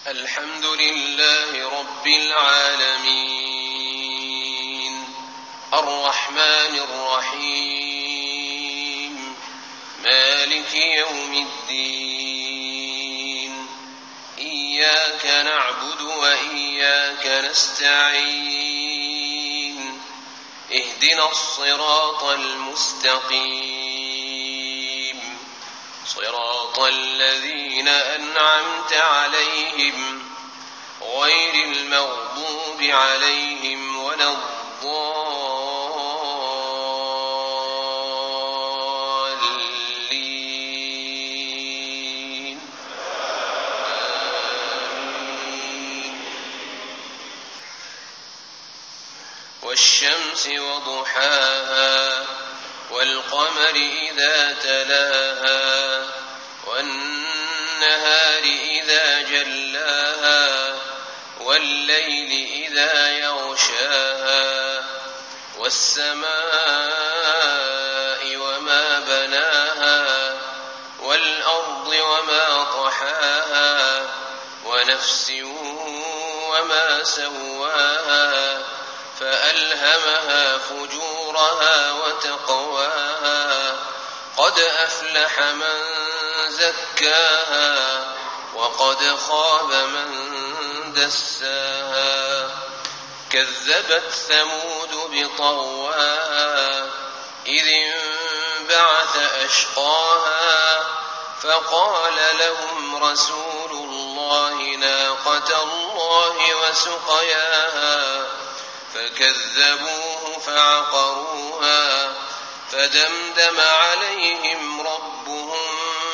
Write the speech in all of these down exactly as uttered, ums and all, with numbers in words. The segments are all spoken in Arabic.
الحمد لله رب العالمين الرحمن الرحيم مالك يوم الدين إياك نعبد وإياك نستعين اهدنا الصراط المستقيم صراط الذين أنعمت عليهم غير المغضوب عليهم ولا الضالين آمين. والشمس وضحاها والقمر إذا تلاها والنهار إذا جلاها والليل إذا يغشاها والسماء وما بناها والأرض وما طحاها ونفس وما سواها فألهمها فجورها وتقواها قد أفلح من زكاها وقد خاب من دساها كذبت ثمود بطغواها إذ انبعث أشقاها فقال لهم رسول الله ناقة الله وسقياها فكذبوه فعقروها فدمدم عليهم ربهم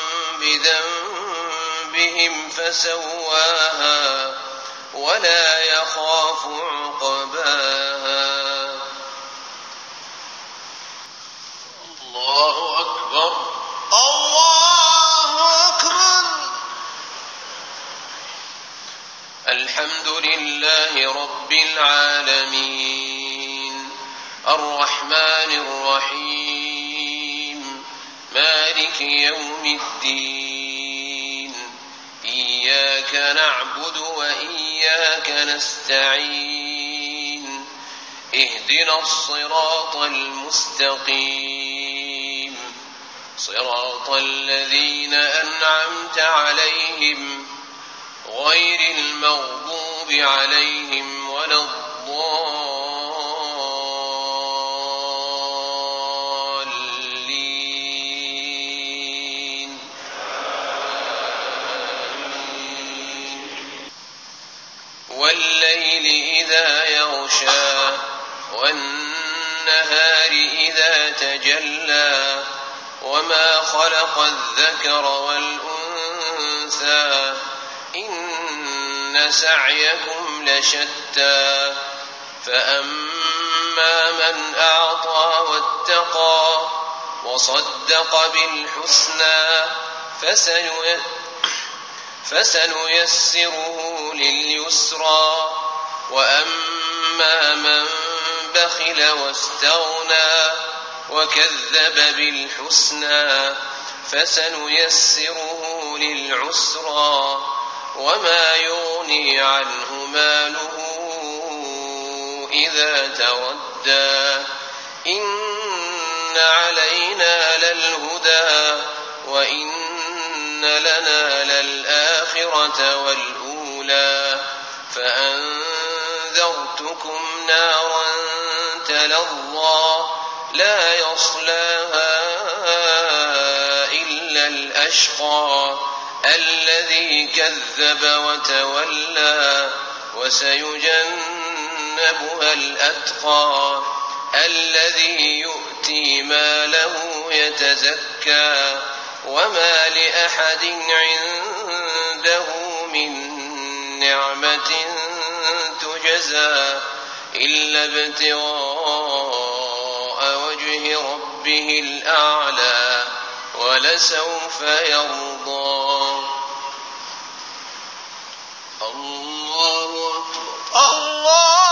بذنبهم فسواها ولا يخاف عقباها. الله أكبر الله أكبر. الحمد لله رب العالمين الرحمن الرحيم مالك يوم الدين إياك نعبد وإياك نستعين اهدنا الصراط المستقيم صراط الذين أنعمت عليهم غير المغضوب عليهم ولا الضالين والليل إذا يغشى والنهار إذا تجلى وما خلق الذكر والأنثى إن سعيكم لشتى فأما من أعطى واتقى وصدق بالحسنى فسنيسره لليسرى وأما من بخل واستغنى وكذب بالحسنى فسنيسره للعسرى وما يغني عنه ماله إذا تردى إن علينا للهدى وإن لنا للآخرة والأولى فأنذرتكم نارا تلظى لا يصلاها إلا الأشقى الذي كذب وتولى وسيجنبها الأتقى الذي يؤتي ماله يتزكى وما لأحد عنده من نعمة تجزى إلا ابتغاء وجه ربه الأعلى ولسوف يرضى. الله أكبر. الله